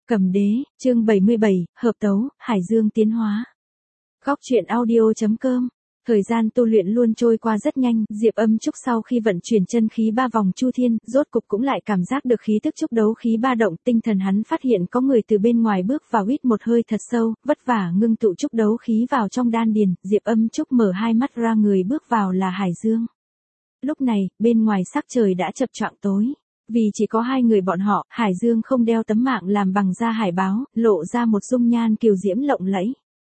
Cầm đế, chương 77, hợp tấu, Hải Dương tiến hóa. Góc truyện audio.com. Thời gian tu luyện luôn trôi qua rất nhanh, Diệp Âm Trúc sau khi vận chuyển chân khí 3 vòng chu thiên, rốt cục cũng lại cảm giác được khí tức chúc đấu khí ba động, tinh thần hắn phát hiện có người từ bên ngoài bước vào, hít một hơi thật sâu, vất vả ngưng tụ chúc đấu khí vào trong đan điền, Diệp Âm Trúc mở hai mắt ra, người bước vào là Hải Dương. Lúc này, bên ngoài sắc trời đã chập choạng tối. Vì chỉ có hai người bọn họ, Hải Dương không đeo tấm mạng làm bằng da hải báo, lộ ra một dung nhan kiều diễm lộng lẫy.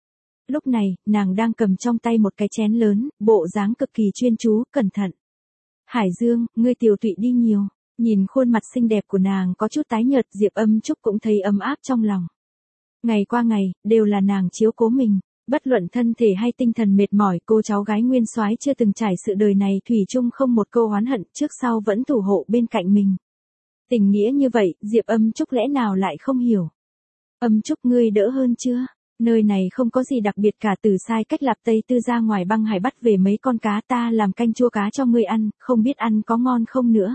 Lúc này, nàng đang cầm trong tay một cái chén lớn, bộ dáng cực kỳ chuyên chú, cẩn thận. Hải Dương, ngươi tiều tụy đi nhiều. Nhìn khuôn mặt xinh đẹp của nàng có chút tái nhợt, Diệp Âm Trúc cũng thấy ấm áp trong lòng. Ngày qua ngày, đều là nàng chiếu cố mình. Bất luận thân thể hay tinh thần mệt mỏi, cô cháu gái nguyên soái chưa từng trải sự đời này thủy chung không một câu oán hận, trước sau vẫn thủ hộ bên cạnh mình. Tình nghĩa như vậy, Diệp Âm Trúc lẽ nào lại không hiểu. Âm Trúc, ngươi đỡ hơn chưa? Nơi này không có gì đặc biệt cả, từ sai cách Lạp Tây Tư ra ngoài băng hải bắt về mấy con cá, ta làm canh chua cá cho ngươi ăn, không biết ăn có ngon không nữa.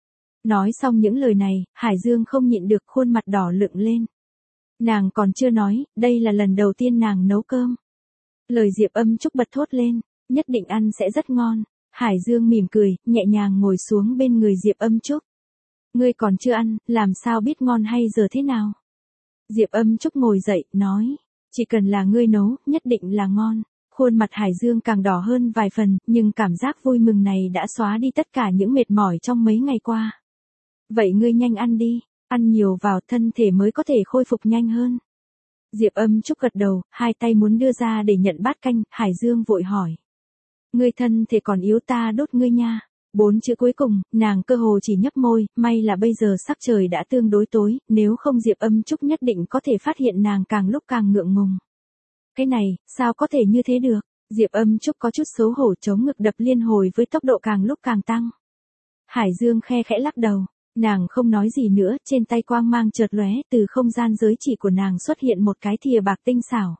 Nói xong những lời này, Hải Dương không nhịn được, khuôn mặt đỏ lựng lên. Nàng còn chưa nói, đây là lần đầu tiên nàng nấu cơm. Lời Diệp Âm Trúc bật thốt lên, nhất định ăn sẽ rất ngon. Hải Dương mỉm cười, nhẹ nhàng ngồi xuống bên người Diệp Âm Trúc. Ngươi còn chưa ăn, làm sao biết ngon hay dở thế nào? Diệp Âm Trúc ngồi dậy, nói, chỉ cần là ngươi nấu, nhất định là ngon. Khuôn mặt Hải Dương càng đỏ hơn vài phần, nhưng cảm giác vui mừng này đã xóa đi tất cả những mệt mỏi trong mấy ngày qua. Vậy ngươi nhanh ăn đi, ăn nhiều vào, thân thể mới có thể khôi phục nhanh hơn. Diệp Âm Trúc gật đầu, hai tay muốn đưa ra để nhận bát canh, Hải Dương vội hỏi. Ngươi thân thể còn yếu, ta đốt ngươi nha. 4 chữ cuối cùng, nàng cơ hồ chỉ nhấp môi, may là bây giờ sắc trời đã tương đối tối, nếu không Diệp Âm Trúc nhất định có thể phát hiện nàng càng lúc càng ngượng ngùng. Cái này, sao có thể như thế được? Diệp Âm Trúc có chút xấu hổ, chống ngực đập liên hồi với tốc độ càng lúc càng tăng. Hải Dương khe khẽ lắc đầu, nàng không nói gì nữa, trên tay quang mang chợt lóe, từ không gian giới chỉ của nàng xuất hiện một cái thìa bạc tinh xảo.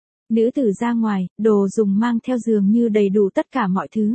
Nữ tử ra ngoài, đồ dùng mang theo dường như đầy đủ tất cả mọi thứ.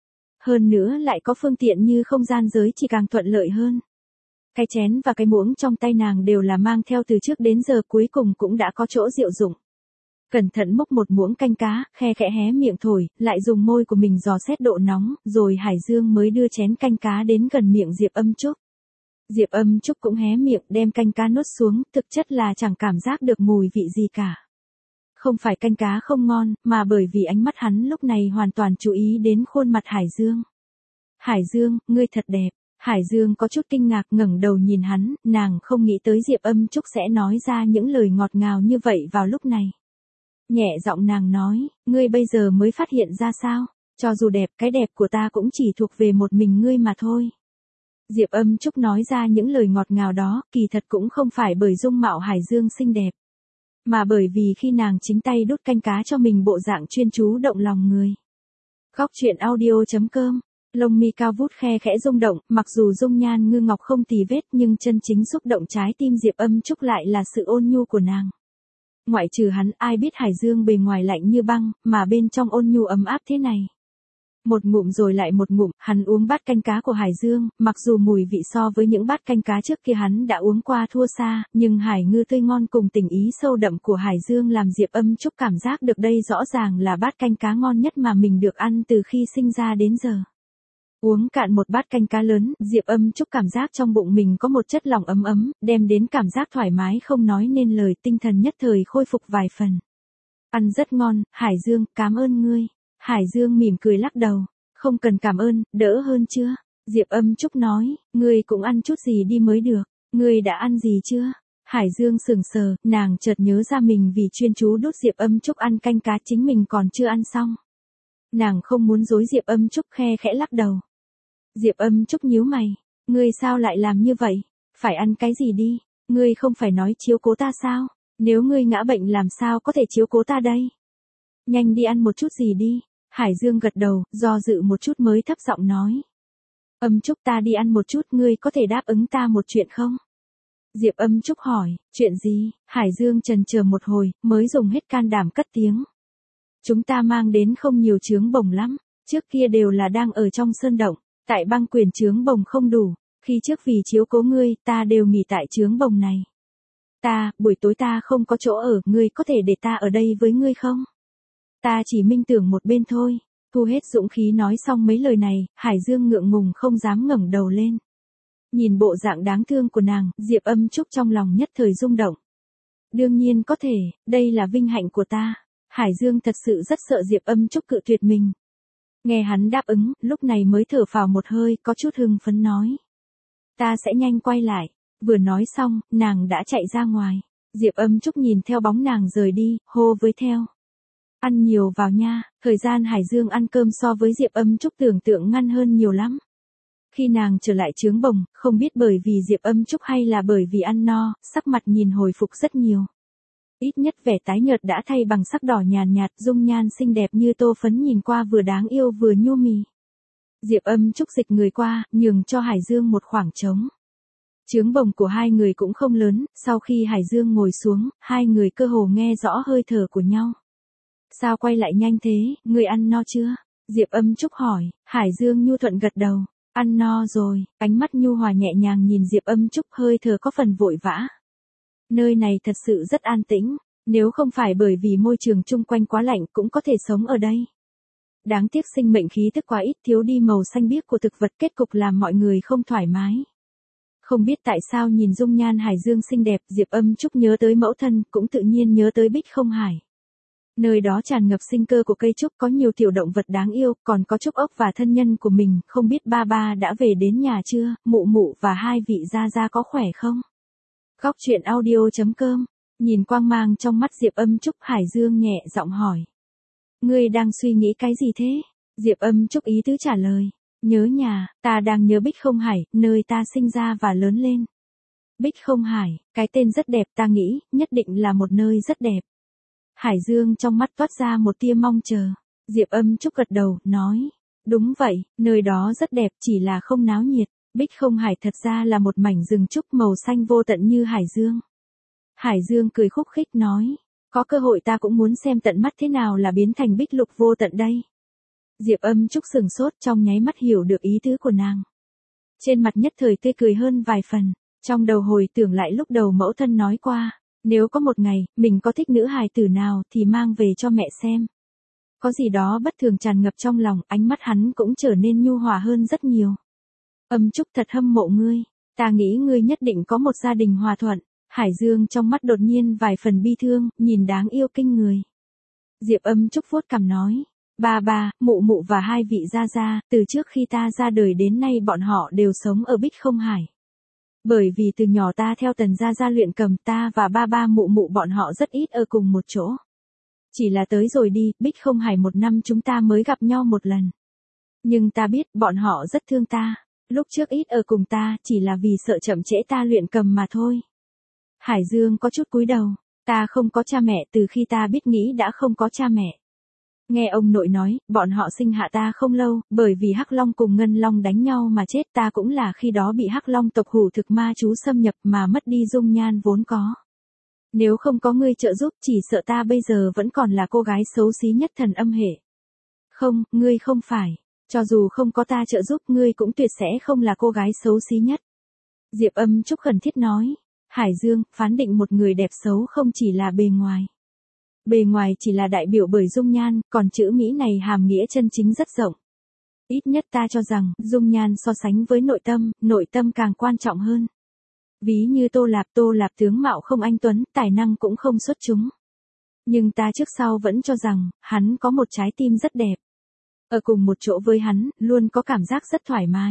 Hơn nữa lại có phương tiện như không gian giới chỉ càng thuận lợi hơn. Cái chén và cái muỗng trong tay nàng đều là mang theo từ trước đến giờ, cuối cùng cũng đã có chỗ diệu dụng. Cẩn thận múc một muỗng canh cá, khe khẽ hé miệng thổi, lại dùng môi của mình dò xét độ nóng, rồi Hải Dương mới đưa chén canh cá đến gần miệng Diệp Âm Trúc. Diệp Âm Trúc cũng hé miệng đem canh cá nuốt xuống, thực chất là chẳng cảm giác được mùi vị gì cả. Không phải canh cá không ngon, mà bởi vì ánh mắt hắn lúc này hoàn toàn chú ý đến khuôn mặt Hải Dương. Hải Dương, ngươi thật đẹp. Hải Dương có chút kinh ngạc ngẩng đầu nhìn hắn, nàng không nghĩ tới Diệp Âm Trúc sẽ nói ra những lời ngọt ngào như vậy vào lúc này. Nhẹ giọng nàng nói, ngươi bây giờ mới phát hiện ra sao? Cho dù đẹp, cái đẹp của ta cũng chỉ thuộc về một mình ngươi mà thôi. Diệp Âm Trúc nói ra những lời ngọt ngào đó, kỳ thật cũng không phải bởi dung mạo Hải Dương xinh đẹp, mà bởi vì khi nàng chính tay đút canh cá cho mình, bộ dạng chuyên chú động lòng người. Góc truyện audio.com. Lông mi cao vút khe khẽ rung động, mặc dù dung nhan ngư ngọc không tì vết, nhưng chân chính xúc động trái tim Diệp Âm Trúc lại là sự ôn nhu của nàng. Ngoại trừ hắn, ai biết Hải Dương bề ngoài lạnh như băng, mà bên trong ôn nhu ấm áp thế này. Một ngụm rồi lại một ngụm, hắn uống bát canh cá của Hải Dương, mặc dù mùi vị so với những bát canh cá trước kia hắn đã uống qua thua xa, nhưng hải ngư tươi ngon cùng tình ý sâu đậm của Hải Dương làm Diệp Âm Trúc cảm giác được đây rõ ràng là bát canh cá ngon nhất mà mình được ăn từ khi sinh ra đến giờ. Uống cạn một bát canh cá lớn, Diệp Âm Trúc cảm giác trong bụng mình có một chất lỏng ấm ấm, đem đến cảm giác thoải mái không nói nên lời, tinh thần nhất thời khôi phục vài phần. Ăn rất ngon, Hải Dương, cảm ơn ngươi. Hải Dương mỉm cười lắc đầu, không cần cảm ơn, đỡ hơn chưa? Diệp Âm Trúc nói, ngươi cũng ăn chút gì đi mới được, ngươi đã ăn gì chưa? Hải Dương sững sờ, nàng chợt nhớ ra mình vì chuyên chú đút Diệp Âm Trúc ăn canh cá chính mình còn chưa ăn xong. Nàng không muốn dối Diệp Âm Trúc, khe khẽ lắc đầu. Diệp Âm Trúc nhíu mày, ngươi sao lại làm như vậy? Phải ăn cái gì đi? Ngươi không phải nói chiếu cố ta sao? Nếu ngươi ngã bệnh làm sao có thể chiếu cố ta đây? Nhanh đi ăn một chút gì đi. Hải Dương gật đầu, do dự một chút mới thấp giọng nói. Âm Trúc, ta đi ăn một chút, ngươi có thể đáp ứng ta một chuyện không? Diệp Âm Trúc hỏi, chuyện gì? Hải Dương chần chờ một hồi, mới dùng hết can đảm cất tiếng. Chúng ta mang đến không nhiều trướng bồng lắm, trước kia đều là đang ở trong sơn động, tại băng quyền trướng bồng không đủ, khi trước vì chiếu cố ngươi, ta đều nghỉ tại trướng bồng này. buổi tối ta không có chỗ ở, ngươi có thể để ta ở đây với ngươi không? Ta chỉ minh tưởng một bên thôi. Thu hết dũng khí nói xong mấy lời này, Hải Dương ngượng ngùng không dám ngẩng đầu lên. Nhìn bộ dạng đáng thương của nàng, Diệp Âm Trúc trong lòng nhất thời rung động. Đương nhiên có thể, đây là vinh hạnh của ta. Hải Dương thật sự rất sợ Diệp Âm Trúc cự tuyệt mình. Nghe hắn đáp ứng, lúc này mới thở phào một hơi, có chút hưng phấn nói. Ta sẽ nhanh quay lại. Vừa nói xong, nàng đã chạy ra ngoài. Diệp Âm Trúc nhìn theo bóng nàng rời đi, hô với theo. Ăn nhiều vào nha, thời gian Hải Dương ăn cơm so với Diệp Âm Trúc tưởng tượng ngăn hơn nhiều lắm. Khi nàng trở lại trướng bồng, không biết bởi vì Diệp Âm Trúc hay là bởi vì ăn no, sắc mặt nhìn hồi phục rất nhiều. Ít nhất vẻ tái nhợt đã thay bằng sắc đỏ nhàn nhạt, dung nhan xinh đẹp như tô phấn nhìn qua vừa đáng yêu vừa nhu mì. Diệp Âm Trúc dịch người qua, nhường cho Hải Dương một khoảng trống. Trướng bồng của hai người cũng không lớn, sau khi Hải Dương ngồi xuống, hai người cơ hồ nghe rõ hơi thở của nhau. Sao quay lại nhanh thế, người ăn no chưa? Diệp Âm Trúc hỏi, Hải Dương nhu thuận gật đầu, ăn no rồi, ánh mắt nhu hòa nhẹ nhàng nhìn Diệp Âm Trúc hơi thở có phần vội vã. Nơi này thật sự rất an tĩnh, nếu không phải bởi vì môi trường chung quanh quá lạnh cũng có thể sống ở đây. Đáng tiếc sinh mệnh khí tức quá ít, thiếu đi màu xanh biếc của thực vật, kết cục làm mọi người không thoải mái. Không biết tại sao nhìn dung nhan Hải Dương xinh đẹp, Diệp Âm Trúc nhớ tới mẫu thân, cũng tự nhiên nhớ tới Bích Không Hải. Nơi đó tràn ngập sinh cơ của cây trúc, có nhiều tiểu động vật đáng yêu, còn có trúc ốc và thân nhân của mình, không biết ba ba đã về đến nhà chưa, mụ mụ và hai vị gia gia có khỏe không? Góc truyện audio.com, nhìn quang mang trong mắt Diệp Âm Trúc, Hải Dương nhẹ giọng hỏi. Ngươi đang suy nghĩ cái gì thế? Diệp Âm Trúc ý tứ trả lời. Nhớ nhà, ta đang nhớ Bích Không Hải, nơi ta sinh ra và lớn lên. Bích Không Hải, cái tên rất đẹp, ta nghĩ, nhất định là một nơi rất đẹp. Hải Dương trong mắt toát ra một tia mong chờ. Diệp Âm Trúc gật đầu, nói. Đúng vậy, nơi đó rất đẹp, chỉ là không náo nhiệt. Bích Không Hải thật ra là một mảnh rừng trúc màu xanh vô tận như Hải Dương. Hải Dương cười khúc khích nói. Có cơ hội ta cũng muốn xem tận mắt thế nào là biến thành bích lục vô tận đây. Diệp Âm Trúc sừng sốt, trong nháy mắt hiểu được ý tứ của nàng. Trên mặt nhất thời tươi cười hơn vài phần, trong đầu hồi tưởng lại lúc đầu mẫu thân nói qua, nếu có một ngày, mình có thích nữ hài tử nào thì mang về cho mẹ xem. Có gì đó bất thường tràn ngập trong lòng, ánh mắt hắn cũng trở nên nhu hòa hơn rất nhiều. Âm Trúc thật hâm mộ ngươi, ta nghĩ ngươi nhất định có một gia đình hòa thuận. Hải Dương trong mắt đột nhiên vài phần bi thương, nhìn đáng yêu kinh người. Diệp Âm Trúc vuốt cằm nói. Ba ba, mụ mụ và hai vị gia gia, từ trước khi ta ra đời đến nay bọn họ đều sống ở Bích Không Hải. Bởi vì từ nhỏ ta theo Tần gia gia luyện cầm, ta và ba ba mụ mụ bọn họ rất ít ở cùng một chỗ. Chỉ là tới rồi đi, Bích Không Hải một năm chúng ta mới gặp nhau một lần. Nhưng ta biết bọn họ rất thương ta, lúc trước ít ở cùng ta chỉ là vì sợ chậm trễ ta luyện cầm mà thôi. Hải Dương có chút cúi đầu, ta không có cha mẹ, từ khi ta biết nghĩ đã không có cha mẹ. Nghe ông nội nói, bọn họ sinh hạ ta không lâu, bởi vì Hắc Long cùng Ngân Long đánh nhau mà chết, ta cũng là khi đó bị Hắc Long tộc hủ thực ma chú xâm nhập mà mất đi dung nhan vốn có. Nếu không có ngươi trợ giúp, chỉ sợ ta bây giờ vẫn còn là cô gái xấu xí nhất thần âm hệ. Không, ngươi không phải. Cho dù không có ta trợ giúp, ngươi cũng tuyệt sẽ không là cô gái xấu xí nhất. Diệp Âm Trúc khẩn thiết nói. Hải Dương, phán định một người đẹp xấu không chỉ là bề ngoài. Bề ngoài chỉ là đại biểu bởi dung nhan, còn chữ Mỹ này hàm nghĩa chân chính rất rộng. Ít nhất ta cho rằng, dung nhan so sánh với nội tâm càng quan trọng hơn. Ví như Tô Lạp tướng mạo không anh tuấn, tài năng cũng không xuất chúng. Nhưng ta trước sau vẫn cho rằng, hắn có một trái tim rất đẹp. Ở cùng một chỗ với hắn, luôn có cảm giác rất thoải mái.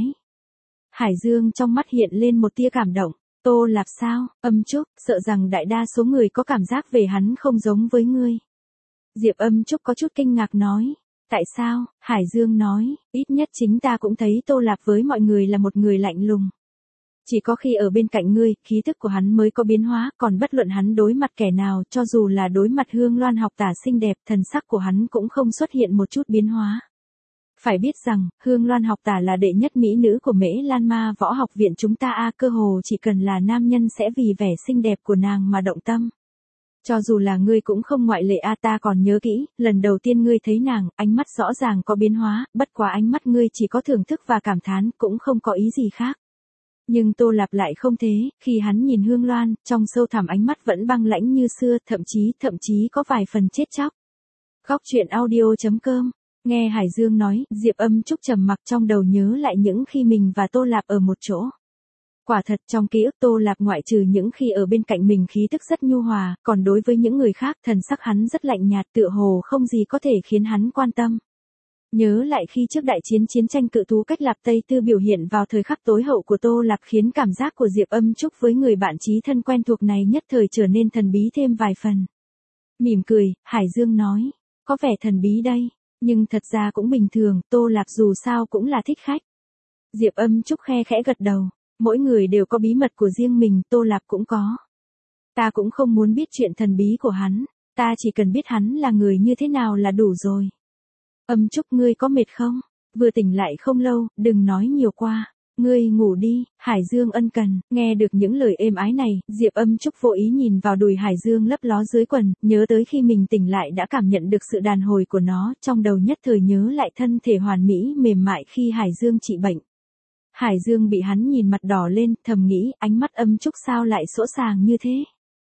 Hải Dương trong mắt hiện lên một tia cảm động. Tô Lạp sao, Âm Trúc, sợ rằng đại đa số người có cảm giác về hắn không giống với ngươi. Diệp Âm Trúc có chút kinh ngạc nói. Tại sao? Hải Dương nói, ít nhất chính ta cũng thấy Tô Lạp với mọi người là một người lạnh lùng. Chỉ có khi ở bên cạnh ngươi, khí thức của hắn mới có biến hóa, còn bất luận hắn đối mặt kẻ nào, cho dù là đối mặt Hương Loan học tả xinh đẹp, thần sắc của hắn cũng không xuất hiện một chút biến hóa. Phải biết rằng, Hương Loan học tả là đệ nhất mỹ nữ của Mễ Lan Ma võ học viện chúng ta cơ hồ chỉ cần là nam nhân sẽ vì vẻ xinh đẹp của nàng mà động tâm. Cho dù là ngươi cũng không ngoại lệ ta còn nhớ kỹ, lần đầu tiên ngươi thấy nàng, ánh mắt rõ ràng có biến hóa, bất quá ánh mắt ngươi chỉ có thưởng thức và cảm thán, cũng không có ý gì khác. Nhưng Tô Lạp lại không thế, khi hắn nhìn Hương Loan, trong sâu thẳm ánh mắt vẫn băng lãnh như xưa, thậm chí có vài phần chết chóc. Góc truyện audio.com. Nghe Hải Dương nói, Diệp Âm Trúc trầm mặc, trong đầu nhớ lại những khi mình và Tô Lạp ở một chỗ. Quả thật trong ký ức Tô Lạp ngoại trừ những khi ở bên cạnh mình khí tức rất nhu hòa, còn đối với những người khác thần sắc hắn rất lạnh nhạt, tựa hồ không gì có thể khiến hắn quan tâm. Nhớ lại khi trước đại chiến tranh cự thú cách Lạp Tây Tư biểu hiện vào thời khắc tối hậu của Tô Lạp khiến cảm giác của Diệp Âm Trúc với người bạn chí thân quen thuộc này nhất thời trở nên thần bí thêm vài phần. Mỉm cười, Hải Dương nói, có vẻ thần bí đây, nhưng thật ra cũng bình thường, Tô Lạp dù sao cũng là thích khách. Diệp Âm Trúc khe khẽ gật đầu, mỗi người đều có bí mật của riêng mình, Tô Lạp cũng có. Ta cũng không muốn biết chuyện thần bí của hắn, ta chỉ cần biết hắn là người như thế nào là đủ rồi. Âm Trúc, ngươi có mệt không? Vừa tỉnh lại không lâu, đừng nói nhiều qua. Ngươi ngủ đi, Hải Dương ân cần. Nghe được những lời êm ái này, Diệp Âm Trúc vô ý nhìn vào đùi Hải Dương lấp ló dưới quần, nhớ tới khi mình tỉnh lại đã cảm nhận được sự đàn hồi của nó, trong đầu nhất thời nhớ lại thân thể hoàn mỹ mềm mại khi Hải Dương trị bệnh. Hải Dương bị hắn nhìn mặt đỏ lên, thầm nghĩ, ánh mắt Âm Trúc sao lại sỗ sàng như thế?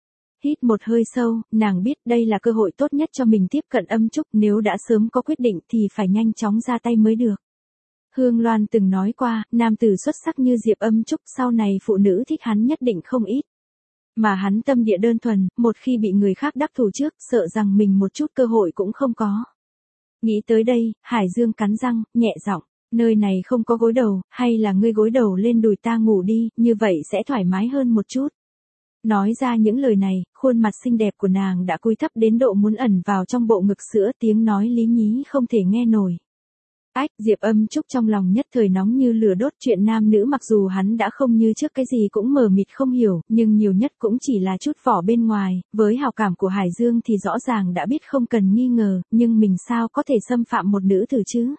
Hít một hơi sâu, nàng biết đây là cơ hội tốt nhất cho mình tiếp cận Âm Trúc, nếu đã sớm có quyết định thì phải nhanh chóng ra tay mới được. Hương Loan từng nói qua, nam tử xuất sắc như Diệp Âm Trúc sau này phụ nữ thích hắn nhất định không ít. Mà hắn tâm địa đơn thuần, một khi bị người khác đắc thủ trước, sợ rằng mình một chút cơ hội cũng không có. Nghĩ tới đây, Hải Dương cắn răng, nhẹ giọng, nơi này không có gối đầu, hay là ngươi gối đầu lên đùi ta ngủ đi, như vậy sẽ thoải mái hơn một chút. Nói ra những lời này, khuôn mặt xinh đẹp của nàng đã cúi thấp đến độ muốn ẩn vào trong bộ ngực sữa, tiếng nói lý nhí không thể nghe nổi. Ách, Diệp Âm Trúc trong lòng nhất thời nóng như lửa đốt, chuyện nam nữ mặc dù hắn đã không như trước cái gì cũng mờ mịt không hiểu, nhưng nhiều nhất cũng chỉ là chút vỏ bên ngoài, với hào cảm của Hải Dương thì rõ ràng đã biết không cần nghi ngờ, nhưng mình sao có thể xâm phạm một nữ tử chứ?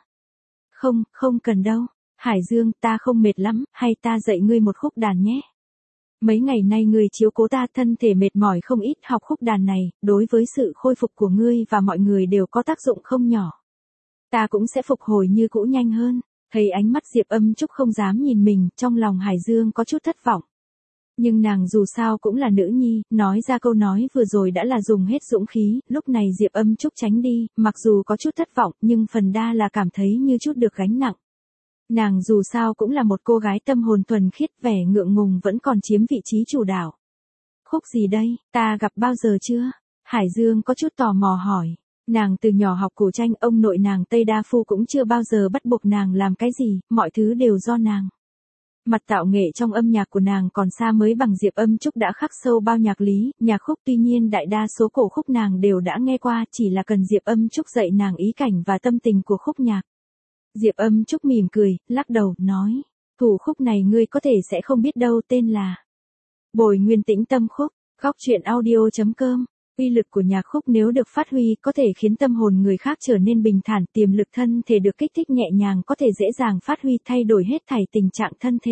Không cần đâu, Hải Dương, ta không mệt lắm, hay ta dạy ngươi một khúc đàn nhé. Mấy ngày nay ngươi chiếu cố ta, thân thể mệt mỏi không ít, học khúc đàn này, đối với sự khôi phục của ngươi và mọi người đều có tác dụng không nhỏ. Ta cũng sẽ phục hồi như cũ nhanh hơn. Thấy ánh mắt Diệp Âm Trúc không dám nhìn mình, trong lòng Hải Dương có chút thất vọng. Nhưng nàng dù sao cũng là nữ nhi, nói ra câu nói vừa rồi đã là dùng hết dũng khí, lúc này Diệp Âm Trúc tránh đi, mặc dù có chút thất vọng, nhưng phần đa là cảm thấy như chút được gánh nặng. Nàng dù sao cũng là một cô gái tâm hồn thuần khiết, vẻ ngượng ngùng vẫn còn chiếm vị trí chủ đạo. Khúc gì đây, ta gặp bao giờ chưa? Hải Dương có chút tò mò hỏi. Nàng từ nhỏ học cổ tranh, ông nội nàng Tây Đa Phu cũng chưa bao giờ bắt buộc nàng làm cái gì, mọi thứ đều do nàng. Mặt tạo nghệ trong âm nhạc của nàng còn xa mới bằng Diệp Âm Trúc đã khắc sâu bao nhạc lý, nhạc khúc, tuy nhiên đại đa số cổ khúc nàng đều đã nghe qua, chỉ là cần Diệp Âm Trúc dạy nàng ý cảnh và tâm tình của khúc nhạc. Diệp Âm Trúc mỉm cười, lắc đầu, nói, thủ khúc này ngươi có thể sẽ không biết đâu, tên là Bồi Nguyên Tĩnh Tâm Khúc. Góc truyện audio.com. Uy lực của nhạc khúc nếu được phát huy có thể khiến tâm hồn người khác trở nên bình thản, tiềm lực thân thể được kích thích nhẹ nhàng có thể dễ dàng phát huy, thay đổi hết thảy tình trạng thân thể.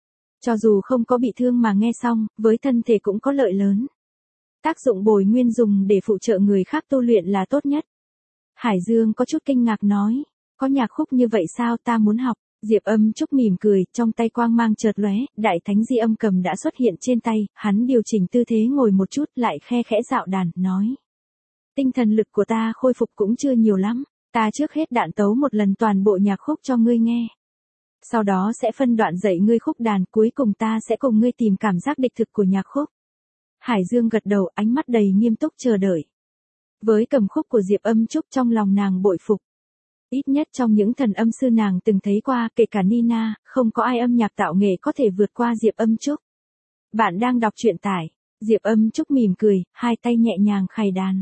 Cho dù không có bị thương mà nghe xong, với thân thể cũng có lợi lớn. Tác dụng bồi nguyên dùng để phụ trợ người khác tu luyện là tốt nhất. Hải Dương có chút kinh ngạc nói, có nhạc khúc như vậy sao, ta muốn học. Diệp Âm Trúc mỉm cười, trong tay quang mang chợt lóe, đại thánh di âm cầm đã xuất hiện trên tay, hắn điều chỉnh tư thế ngồi một chút lại khe khẽ dạo đàn, nói. Tinh thần lực của ta khôi phục cũng chưa nhiều lắm, ta trước hết đạn tấu một lần toàn bộ nhạc khúc cho ngươi nghe. Sau đó sẽ phân đoạn dạy ngươi khúc đàn, cuối cùng ta sẽ cùng ngươi tìm cảm giác đích thực của nhạc khúc. Hải Dương gật đầu, ánh mắt đầy nghiêm túc chờ đợi. Với cầm khúc của Diệp Âm Trúc trong lòng nàng bội phục. Ít nhất trong những thần âm sư nàng từng thấy qua, kể cả Nina, không có ai âm nhạc tạo nghệ có thể vượt qua Diệp Âm Trúc. Bạn đang đọc truyện tải. Diệp Âm Trúc mỉm cười, hai tay nhẹ nhàng khày đàn.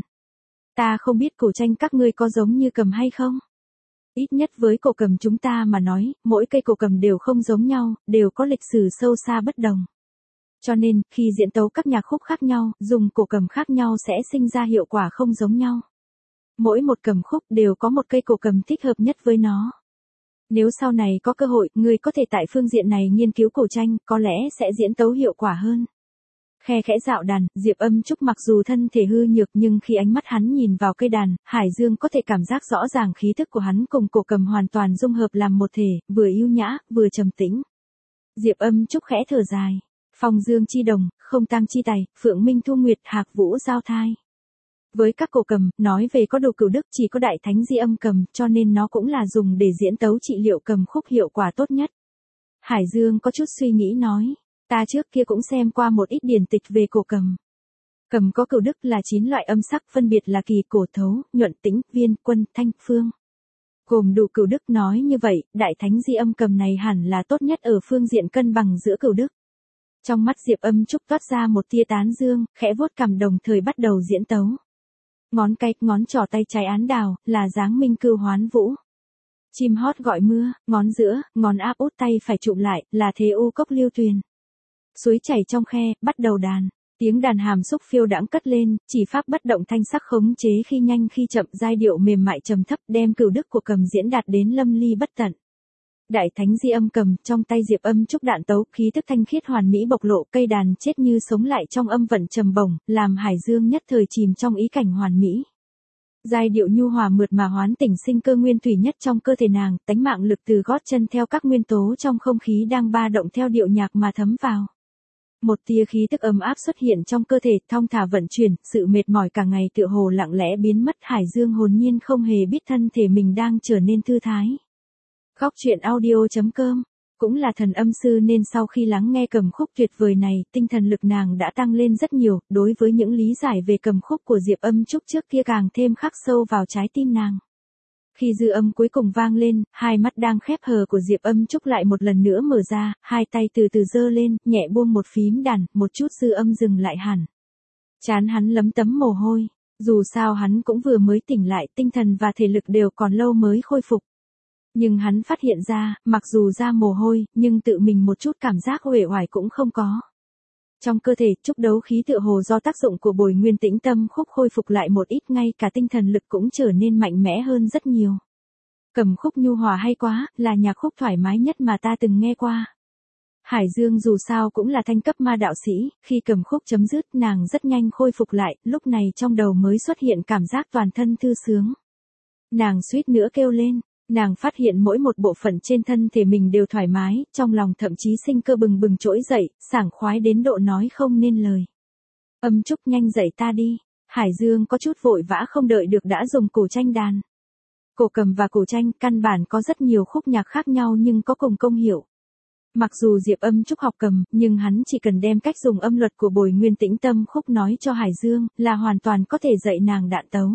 Ta không biết cổ tranh các ngươi có giống như cầm hay không? Ít nhất với cổ cầm chúng ta mà nói, mỗi cây cổ cầm đều không giống nhau, đều có lịch sử sâu xa bất đồng. Cho nên, khi diễn tấu các nhạc khúc khác nhau, dùng cổ cầm khác nhau sẽ sinh ra hiệu quả không giống nhau. Mỗi một cầm khúc đều có một cây cổ cầm thích hợp nhất với nó. Nếu sau này có cơ hội, người có thể tại phương diện này nghiên cứu cổ tranh, có lẽ sẽ diễn tấu hiệu quả hơn. Khe khẽ dạo đàn, Diệp Âm Trúc mặc dù thân thể hư nhược nhưng khi ánh mắt hắn nhìn vào cây đàn, Hải Dương có thể cảm giác rõ ràng khí thức của hắn cùng cổ cầm hoàn toàn dung hợp làm một thể, vừa yêu nhã, vừa trầm tĩnh. Diệp Âm Trúc khẽ thở dài. Phong dương chi đồng, không tăng chi tài, phượng minh thu nguyệt hạc vũ giao thai. Với các cổ cầm, nói về có đồ cửu đức chỉ có đại thánh Di Âm cầm, cho nên nó cũng là dùng để diễn tấu trị liệu cầm khúc hiệu quả tốt nhất. Hải Dương có chút suy nghĩ nói, ta trước kia cũng xem qua một ít điển tịch về cổ cầm. Cầm có cửu đức là 9 loại âm sắc phân biệt là kỳ, cổ, thấu, nhuận, tĩnh, viên, quân, thanh, phương. Gồm đủ cửu đức nói như vậy, đại thánh Di Âm cầm này hẳn là tốt nhất ở phương diện cân bằng giữa cửu đức. Trong mắt Diệp Âm Trúc toát ra một tia tán dương, khẽ vuốt cằm đồng thời bắt đầu diễn tấu. Ngón cái, ngón trỏ tay trái án đào, là dáng minh cưu hoán vũ. Chim hót gọi mưa, ngón giữa, ngón áp út tay phải chụm lại, là thế u cốc liêu tuyền. Suối chảy trong khe, bắt đầu đàn. Tiếng đàn hàm xúc phiêu đãng cất lên, chỉ pháp bất động thanh sắc khống chế khi nhanh khi chậm, giai điệu mềm mại trầm thấp đem cửu đức của cầm diễn đạt đến lâm ly bất tận. Đại thánh Di Âm cầm, trong tay Diệp Âm Trúc đạn tấu, khí tức thanh khiết hoàn mỹ bộc lộ, cây đàn chết như sống lại trong âm vận trầm bổng, làm Hải Dương nhất thời chìm trong ý cảnh hoàn mỹ. Giai điệu nhu hòa mượt mà hoán tỉnh sinh cơ nguyên thủy nhất trong cơ thể nàng, tánh mạng lực từ gót chân theo các nguyên tố trong không khí đang ba động theo điệu nhạc mà thấm vào. Một tia khí tức ấm áp xuất hiện trong cơ thể, thong thả vận chuyển, sự mệt mỏi cả ngày tựa hồ lặng lẽ biến mất. Hải Dương hồn nhiên không hề biết thân thể mình đang trở nên thư thái. Góc truyện audio.com cũng là thần âm sư nên sau khi lắng nghe cầm khúc tuyệt vời này, tinh thần lực nàng đã tăng lên rất nhiều, đối với những lý giải về cầm khúc của Diệp Âm Trúc trước kia càng thêm khắc sâu vào trái tim nàng. Khi dư âm cuối cùng vang lên, hai mắt đang khép hờ của Diệp Âm Trúc lại một lần nữa mở ra, hai tay từ từ giơ lên, nhẹ buông một phím đàn, một chút dư âm dừng lại hẳn. Trán hắn lấm tấm mồ hôi, dù sao hắn cũng vừa mới tỉnh lại, tinh thần và thể lực đều còn lâu mới khôi phục. Nhưng hắn phát hiện ra, mặc dù ra mồ hôi, nhưng tự mình một chút cảm giác uể oải cũng không có. Trong cơ thể, chúc đấu khí tựa hồ do tác dụng của bồi nguyên tĩnh tâm khúc khôi phục lại một ít, ngay cả tinh thần lực cũng trở nên mạnh mẽ hơn rất nhiều. Cầm khúc nhu hòa hay quá, là nhạc khúc thoải mái nhất mà ta từng nghe qua. Hải Dương dù sao cũng là thanh cấp ma đạo sĩ, khi cầm khúc chấm dứt nàng rất nhanh khôi phục lại, lúc này trong đầu mới xuất hiện cảm giác toàn thân thư sướng. Nàng suýt nữa kêu lên. Nàng phát hiện mỗi một bộ phận trên thân thể mình đều thoải mái, trong lòng thậm chí sinh cơ bừng bừng trỗi dậy, sảng khoái đến độ nói không nên lời. Âm Trúc nhanh dậy ta đi. Hải Dương có chút vội vã không đợi được đã dùng cổ tranh đàn. Cổ cầm và cổ tranh căn bản có rất nhiều khúc nhạc khác nhau nhưng có cùng công hiệu. Mặc dù Diệp Âm Trúc học cầm, nhưng hắn chỉ cần đem cách dùng âm luật của bồi nguyên tĩnh tâm khúc nói cho Hải Dương, là hoàn toàn có thể dạy nàng đạn tấu.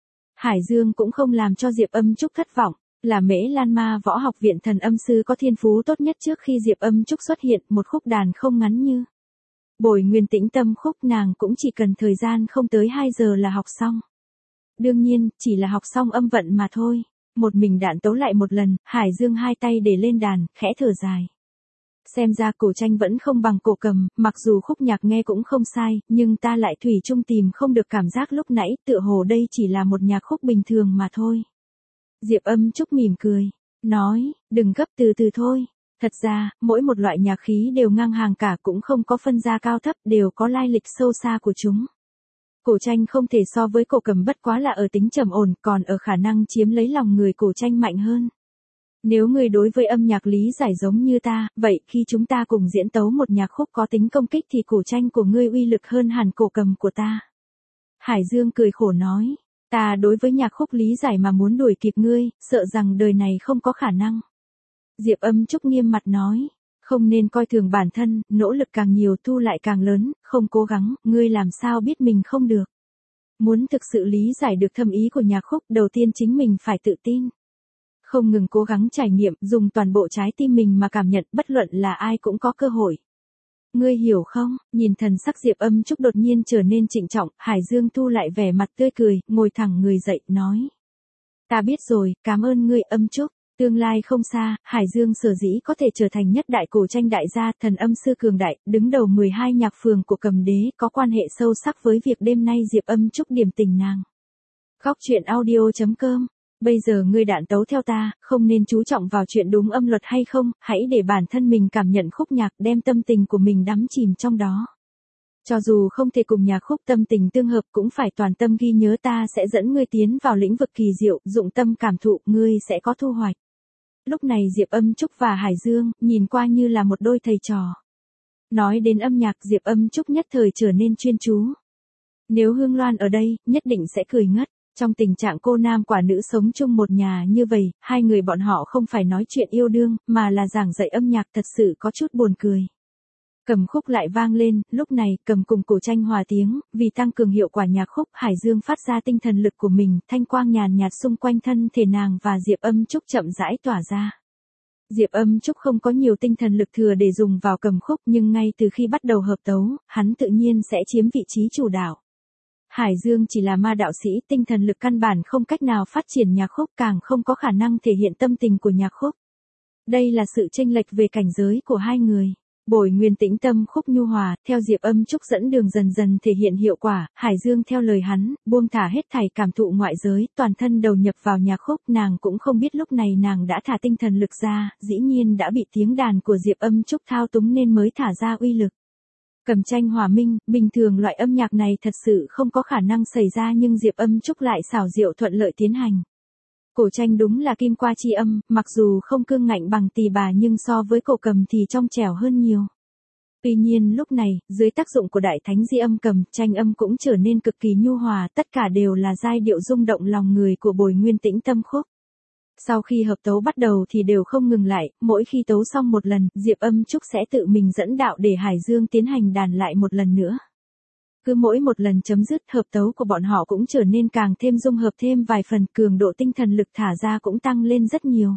Hải Dương cũng không làm cho Diệp Âm Trúc thất vọng. Là Mễ Lan Ma Võ Học Viện thần âm sư có thiên phú tốt nhất trước khi Diệp Âm Trúc xuất hiện, một khúc đàn không ngắn như bồi nguyên tĩnh tâm khúc, nàng cũng chỉ cần thời gian không tới 2 giờ là học xong. Đương nhiên, chỉ là học xong âm vận mà thôi. Một mình đạn tấu lại một lần, Hải Dương hai tay để lên đàn, khẽ thở dài. Xem ra cổ tranh vẫn không bằng cổ cầm, mặc dù khúc nhạc nghe cũng không sai, nhưng ta lại thủy chung tìm không được cảm giác lúc nãy, tựa hồ đây chỉ là một nhạc khúc bình thường mà thôi. Diệp Âm Trúc mỉm cười, nói, đừng gấp, từ từ thôi. Thật ra, mỗi một loại nhạc khí đều ngang hàng cả, cũng không có phân gia cao thấp, đều có lai lịch sâu xa của chúng. Cổ tranh không thể so với cổ cầm, bất quá là ở tính trầm ổn, còn ở khả năng chiếm lấy lòng người cổ tranh mạnh hơn. Nếu người đối với âm nhạc lý giải giống như ta, vậy khi chúng ta cùng diễn tấu một nhạc khúc có tính công kích thì cổ tranh của ngươi uy lực hơn hẳn cổ cầm của ta. Hải Dương cười khổ nói. Ta đối với nhạc khúc lý giải mà muốn đuổi kịp ngươi, sợ rằng đời này không có khả năng. Diệp Âm Trúc nghiêm mặt nói, không nên coi thường bản thân, nỗ lực càng nhiều thu lại càng lớn, không cố gắng, ngươi làm sao biết mình không được. Muốn thực sự lý giải được thâm ý của nhạc khúc, đầu tiên chính mình phải tự tin. Không ngừng cố gắng trải nghiệm, dùng toàn bộ trái tim mình mà cảm nhận, bất luận là ai cũng có cơ hội. Ngươi hiểu không? Nhìn thần sắc Diệp Âm Trúc đột nhiên trở nên trịnh trọng, Hải Dương thu lại vẻ mặt tươi cười, ngồi thẳng người dậy, nói. Ta biết rồi, cảm ơn ngươi Âm Trúc. Tương lai không xa, Hải Dương sở dĩ có thể trở thành nhất đại cổ tranh đại gia, thần âm sư cường đại, đứng đầu 12 nhạc phường của cầm đế, có quan hệ sâu sắc với việc đêm nay Diệp Âm Trúc điểm tình nàng. Góc truyện audio.com. Bây giờ ngươi đạn tấu theo ta, không nên chú trọng vào chuyện đúng âm luật hay không, hãy để bản thân mình cảm nhận khúc nhạc, đem tâm tình của mình đắm chìm trong đó. Cho dù không thể cùng nhạc khúc tâm tình tương hợp cũng phải toàn tâm ghi nhớ, ta sẽ dẫn ngươi tiến vào lĩnh vực kỳ diệu, dụng tâm cảm thụ, ngươi sẽ có thu hoạch. Lúc này Diệp Âm Trúc và Hải Dương, nhìn qua như là một đôi thầy trò. Nói đến âm nhạc, Diệp Âm Trúc nhất thời trở nên chuyên chú. Nếu Hương Loan ở đây, nhất định sẽ cười ngất. Trong tình trạng cô nam quả nữ sống chung một nhà như vậy, hai người bọn họ không phải nói chuyện yêu đương, mà là giảng dạy âm nhạc, thật sự có chút buồn cười. Cầm khúc lại vang lên, lúc này, cầm cùng cổ tranh hòa tiếng, vì tăng cường hiệu quả nhạc khúc, Hải Dương phát ra tinh thần lực của mình, thanh quang nhàn nhạt xung quanh thân thể nàng và Diệp Âm Trúc chậm rãi tỏa ra. Diệp Âm Trúc không có nhiều tinh thần lực thừa để dùng vào cầm khúc, nhưng ngay từ khi bắt đầu hợp tấu, hắn tự nhiên sẽ chiếm vị trí chủ đạo. Hải Dương chỉ là ma đạo sĩ, tinh thần lực căn bản không cách nào phát triển nhạc khúc, càng không có khả năng thể hiện tâm tình của nhạc khúc. Đây là sự chênh lệch về cảnh giới của hai người. Bồi nguyên tĩnh tâm khúc nhu hòa, theo Diệp Âm Trúc dẫn đường dần dần thể hiện hiệu quả, Hải Dương theo lời hắn, buông thả hết thảy cảm thụ ngoại giới, toàn thân đầu nhập vào nhạc khúc, nàng cũng không biết lúc này nàng đã thả tinh thần lực ra, dĩ nhiên đã bị tiếng đàn của Diệp Âm Trúc thao túng nên mới thả ra uy lực. Cầm tranh hòa minh, bình thường loại âm nhạc này thật sự không có khả năng xảy ra nhưng Diệp Âm Trúc lại xảo diệu thuận lợi tiến hành. Cổ tranh đúng là kim qua chi âm, mặc dù không cương ngạnh bằng tỳ bà nhưng so với cổ cầm thì trong trẻo hơn nhiều. Tuy nhiên lúc này, dưới tác dụng của đại thánh di âm cầm, tranh âm cũng trở nên cực kỳ nhu hòa, tất cả đều là giai điệu rung động lòng người của bồi nguyên tĩnh tâm khúc. Sau khi hợp tấu bắt đầu thì đều không ngừng lại, mỗi khi tấu xong một lần, Diệp Âm Trúc sẽ tự mình dẫn đạo để Hải Dương tiến hành đàn lại một lần nữa. Cứ mỗi một lần chấm dứt, hợp tấu của bọn họ cũng trở nên càng thêm dung hợp thêm vài phần, cường độ tinh thần lực thả ra cũng tăng lên rất nhiều.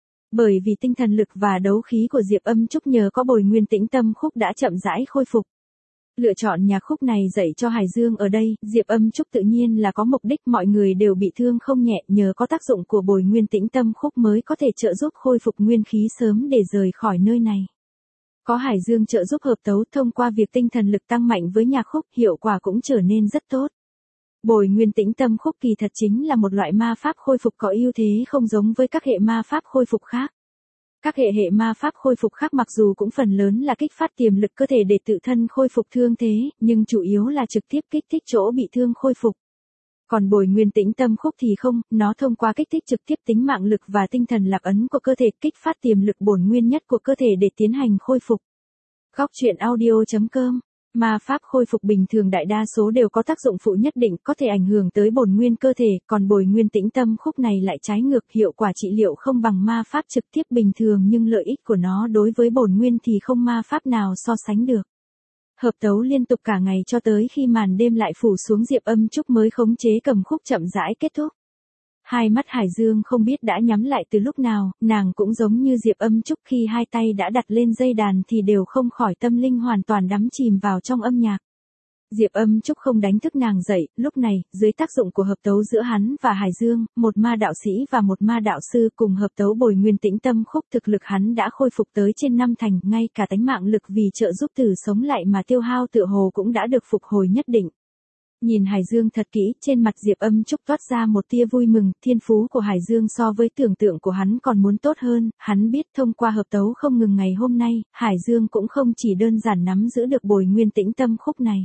Bởi vì tinh thần lực và đấu khí của Diệp Âm Trúc nhờ có bồi nguyên tĩnh tâm khúc đã chậm rãi khôi phục. Lựa chọn nhạc khúc này dạy cho Hải Dương ở đây, Diệp Âm Trúc tự nhiên là có mục đích, mọi người đều bị thương không nhẹ, nhờ có tác dụng của bồi nguyên tĩnh tâm khúc mới có thể trợ giúp khôi phục nguyên khí sớm để rời khỏi nơi này. Có Hải Dương trợ giúp hợp tấu, thông qua việc tinh thần lực tăng mạnh với nhạc khúc, hiệu quả cũng trở nên rất tốt. Bồi nguyên tĩnh tâm khúc kỳ thật chính là một loại ma pháp khôi phục có ưu thế không giống với các hệ ma pháp khôi phục khác. Các hệ ma pháp khôi phục khác mặc dù cũng phần lớn là kích phát tiềm lực cơ thể để tự thân khôi phục thương thế, nhưng chủ yếu là trực tiếp kích thích chỗ bị thương khôi phục. Còn bồi nguyên tĩnh tâm khúc thì không, nó thông qua kích thích trực tiếp tính mạng lực và tinh thần lạc ấn của cơ thể, kích phát tiềm lực bổn nguyên nhất của cơ thể để tiến hành khôi phục. Góc truyện audio.com. Ma pháp khôi phục bình thường đại đa số đều có tác dụng phụ nhất định, có thể ảnh hưởng tới bổn nguyên cơ thể, còn bồi nguyên tĩnh tâm khúc này lại trái ngược, hiệu quả trị liệu không bằng ma pháp trực tiếp bình thường nhưng lợi ích của nó đối với bổn nguyên thì không ma pháp nào so sánh được. Hợp tấu liên tục cả ngày cho tới khi màn đêm lại phủ xuống, Diệp Âm Trúc mới khống chế cầm khúc chậm rãi kết thúc. Hai mắt Hải Dương không biết đã nhắm lại từ lúc nào, nàng cũng giống như Diệp Âm Trúc, khi hai tay đã đặt lên dây đàn thì đều không khỏi tâm linh hoàn toàn đắm chìm vào trong âm nhạc. Diệp Âm Trúc không đánh thức nàng dậy, lúc này, dưới tác dụng của hợp tấu giữa hắn và Hải Dương, một ma đạo sĩ và một ma đạo sư cùng hợp tấu bồi nguyên tĩnh tâm khúc, thực lực hắn đã khôi phục tới trên 5 thành, ngay cả tánh mạng lực vì trợ giúp tử sống lại mà tiêu hao tựa hồ cũng đã được phục hồi nhất định. Nhìn Hải Dương thật kỹ, trên mặt Diệp Âm Trúc toát ra một tia vui mừng, thiên phú của Hải Dương so với tưởng tượng của hắn còn muốn tốt hơn, hắn biết thông qua hợp tấu không ngừng ngày hôm nay, Hải Dương cũng không chỉ đơn giản nắm giữ được bồi nguyên tĩnh tâm khúc này.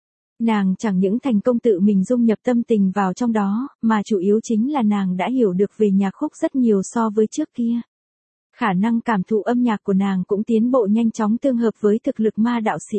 Nàng chẳng những thành công tự mình dung nhập tâm tình vào trong đó, mà chủ yếu chính là nàng đã hiểu được về nhạc khúc rất nhiều so với trước kia. Khả năng cảm thụ âm nhạc của nàng cũng tiến bộ nhanh chóng tương hợp với thực lực ma đạo sĩ.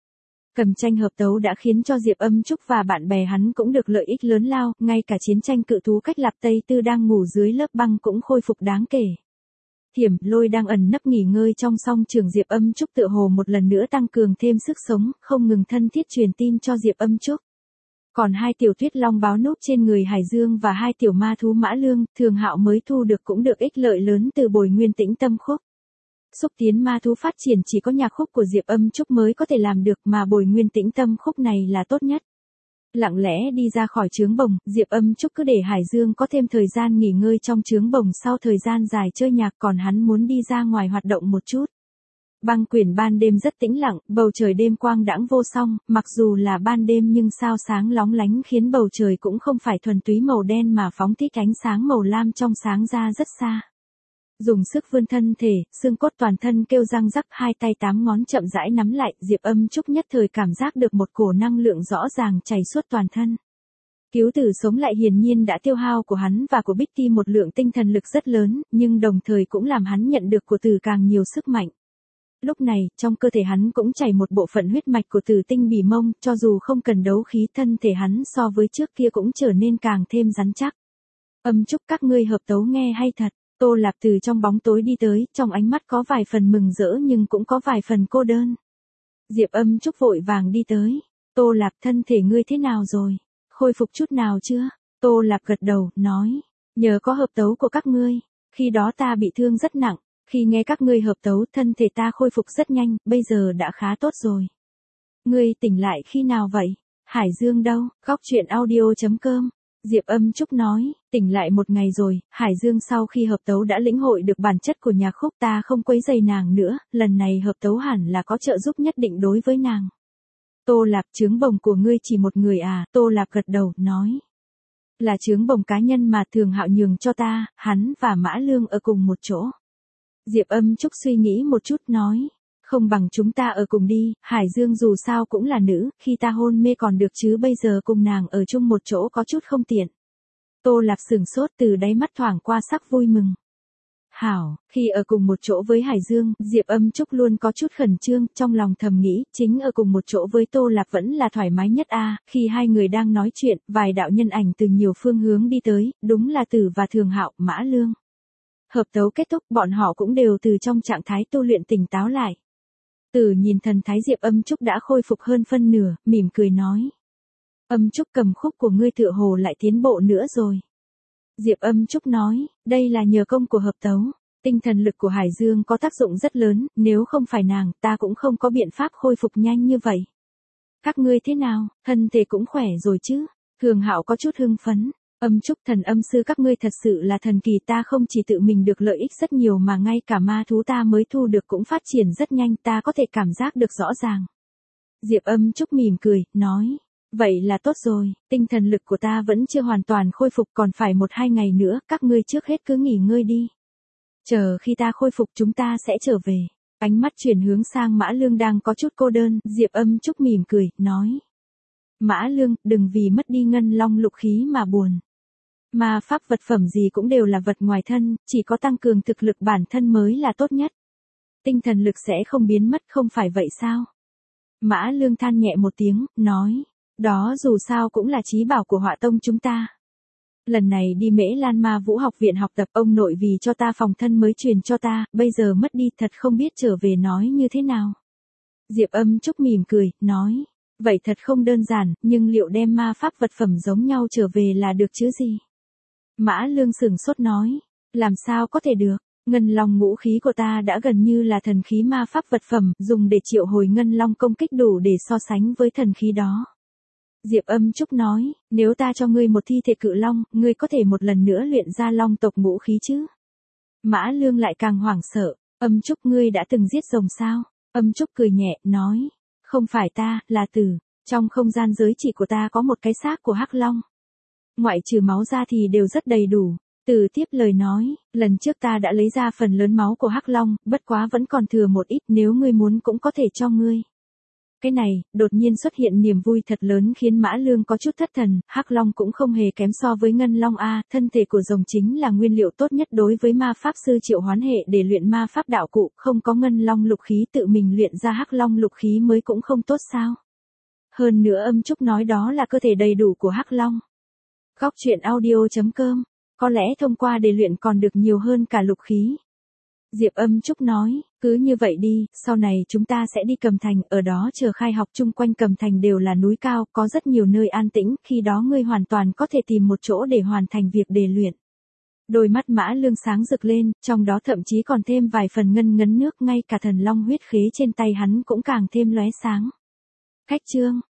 Cầm tranh hợp tấu đã khiến cho Diệp Âm Trúc và bạn bè hắn cũng được lợi ích lớn lao, ngay cả chiến tranh cự thú cách Lạp Tây Tư đang ngủ dưới lớp băng cũng khôi phục đáng kể. Thiểm Lôi đang ẩn nấp nghỉ ngơi trong song trường Diệp Âm Trúc tựa hồ một lần nữa tăng cường thêm sức sống, không ngừng thân thiết truyền tin cho Diệp Âm Trúc. Còn hai tiểu tuyết long báo núp trên người Hải Dương và hai tiểu ma thú Mã Lương, Thường Hạo mới thu được cũng được ích lợi lớn từ bồi nguyên tĩnh tâm khúc. Xúc tiến ma thú phát triển chỉ có nhạc khúc của Diệp Âm Trúc mới có thể làm được, mà bồi nguyên tĩnh tâm khúc này là tốt nhất. Lặng lẽ đi ra khỏi trướng bồng, Diệp Âm Trúc cứ để Hải Dương có thêm thời gian nghỉ ngơi trong trướng bồng sau thời gian dài chơi nhạc, còn hắn muốn đi ra ngoài hoạt động một chút. Băng quyển ban đêm rất tĩnh lặng, bầu trời đêm quang đãng vô song, mặc dù là ban đêm nhưng sao sáng lóng lánh khiến bầu trời cũng không phải thuần túy màu đen mà phóng thích ánh sáng màu lam trong sáng ra rất xa. Dùng sức vươn thân thể, xương cốt toàn thân kêu răng rắc, hai tay 8 ngón chậm rãi nắm lại, Diệp Âm Trúc nhất thời cảm giác được một cổ năng lượng rõ ràng chảy suốt toàn thân. Cứu tử sống lại hiển nhiên đã tiêu hao của hắn và của Bích Ti một lượng tinh thần lực rất lớn, nhưng đồng thời cũng làm hắn nhận được của tử càng nhiều sức mạnh. Lúc này, trong cơ thể hắn cũng chảy một bộ phận huyết mạch của tử tinh bỉ mông, cho dù không cần đấu khí thân thể hắn so với trước kia cũng trở nên càng thêm rắn chắc. Âm Trúc các ngươi hợp tấu nghe hay thật, Tô Lạp từ trong bóng tối đi tới, trong ánh mắt có vài phần mừng rỡ nhưng cũng có vài phần cô đơn. Diệp Âm Trúc vội vàng đi tới, Tô Lạp thân thể ngươi thế nào rồi, khôi phục chút nào chưa? Tô Lạp gật đầu, nói, nhờ có hợp tấu của các ngươi, khi đó ta bị thương rất nặng. Khi nghe các ngươi hợp tấu thân thể ta khôi phục rất nhanh, bây giờ đã khá tốt rồi. Ngươi tỉnh lại khi nào vậy? Hải Dương đâu? Góc truyện audio.com. Diệp Âm Trúc nói, tỉnh lại một ngày rồi, Hải Dương sau khi hợp tấu đã lĩnh hội được bản chất của nhạc khúc ta không quấy rầy nàng nữa, lần này hợp tấu hẳn là có trợ giúp nhất định đối với nàng. Tô Lạp trướng bồng của ngươi chỉ một người à? Tô Lạp gật đầu, nói. Là trướng bồng cá nhân mà Thường Hạo nhường cho ta, hắn và Mã Lương ở cùng một chỗ. Diệp Âm Trúc suy nghĩ một chút nói, không bằng chúng ta ở cùng đi, Hải Dương dù sao cũng là nữ, khi ta hôn mê còn được chứ bây giờ cùng nàng ở chung một chỗ có chút không tiện. Tô Lạp sửng sốt từ đáy mắt thoảng qua sắc vui mừng. Hảo, khi ở cùng một chỗ với Hải Dương, Diệp Âm Trúc luôn có chút khẩn trương, trong lòng thầm nghĩ, chính ở cùng một chỗ với Tô Lạp vẫn là thoải mái nhất a. Khi hai người đang nói chuyện, vài đạo nhân ảnh từ nhiều phương hướng đi tới, đúng là Tử và Thường Hạo, Mã Lương. Hợp tấu kết thúc, bọn họ cũng đều từ trong trạng thái tu luyện tỉnh táo lại. Tử nhìn thần thái Diệp Âm Trúc đã khôi phục hơn phân nửa, mỉm cười nói. Âm Trúc cầm khúc của ngươi tựa hồ lại tiến bộ nữa rồi. Diệp Âm Trúc nói, đây là nhờ công của hợp tấu. Tinh thần lực của Hải Dương có tác dụng rất lớn, nếu không phải nàng, ta cũng không có biện pháp khôi phục nhanh như vậy. Các ngươi thế nào, thân thể cũng khỏe rồi chứ? Thường Hạo có chút hưng phấn. Âm Trúc thần âm sư các ngươi thật sự là thần kỳ, ta không chỉ tự mình được lợi ích rất nhiều mà ngay cả ma thú ta mới thu được cũng phát triển rất nhanh, ta có thể cảm giác được rõ ràng. Diệp Âm Trúc mỉm cười, nói, vậy là tốt rồi, tinh thần lực của ta vẫn chưa hoàn toàn khôi phục còn phải 1-2 ngày nữa, các ngươi trước hết cứ nghỉ ngơi đi. Chờ khi ta khôi phục chúng ta sẽ trở về. Ánh mắt chuyển hướng sang Mã Lương đang có chút cô đơn, Diệp Âm Trúc mỉm cười, nói. Mã Lương, đừng vì mất đi ngân long lục khí mà buồn. Ma pháp vật phẩm gì cũng đều là vật ngoài thân, chỉ có tăng cường thực lực bản thân mới là tốt nhất. Tinh thần lực sẽ không biến mất, không phải vậy sao? Mã Lương than nhẹ một tiếng, nói, đó dù sao cũng là chí bảo của Họa Tông chúng ta. Lần này đi Mễ Lan Ma Vũ học viện học tập, ông nội vì cho ta phòng thân mới truyền cho ta, bây giờ mất đi thật không biết trở về nói như thế nào. Diệp Âm Trúc mỉm cười, nói, vậy thật không đơn giản, nhưng liệu đem ma pháp vật phẩm giống nhau trở về là được chứ gì? Mã Lương sửng sốt nói, làm sao có thể được, ngân long ngũ khí của ta đã gần như là thần khí ma pháp vật phẩm, dùng để triệu hồi ngân long công kích đủ để so sánh với thần khí đó. Diệp Âm Trúc nói, nếu ta cho ngươi một thi thể cự long, ngươi có thể một lần nữa luyện ra long tộc ngũ khí chứ? Mã Lương lại càng hoảng sợ, Âm Trúc ngươi đã từng giết rồng sao? Âm Trúc cười nhẹ, nói, không phải ta, là Tử, trong không gian giới chỉ của ta có một cái xác của hắc long. Ngoại trừ máu ra thì đều rất đầy đủ. Tử tiếp lời nói, lần trước ta đã lấy ra phần lớn máu của hắc long, bất quá vẫn còn thừa một ít, nếu ngươi muốn cũng có thể cho ngươi. Cái này, đột nhiên xuất hiện niềm vui thật lớn khiến Mã Lương có chút thất thần, hắc long cũng không hề kém so với ngân long a, thân thể của rồng chính là nguyên liệu tốt nhất đối với ma pháp sư triệu hoán hệ để luyện ma pháp đạo cụ, không có ngân long lục khí tự mình luyện ra hắc long lục khí mới cũng không tốt sao? Hơn nữa Âm Trúc nói đó là cơ thể đầy đủ của hắc long. Góc truyện audio.com, có lẽ thông qua để luyện còn được nhiều hơn cả lục khí. Diệp Âm Trúc nói, cứ như vậy đi, sau này chúng ta sẽ đi Cầm Thành, ở đó chờ khai học, chung quanh Cầm Thành đều là núi cao, có rất nhiều nơi an tĩnh, khi đó ngươi hoàn toàn có thể tìm một chỗ để hoàn thành việc đề luyện. Đôi mắt Mã Lương sáng rực lên, trong đó thậm chí còn thêm vài phần ngân ngấn nước, ngay cả thần long huyết khế trên tay hắn cũng càng thêm lóe sáng. Khách chương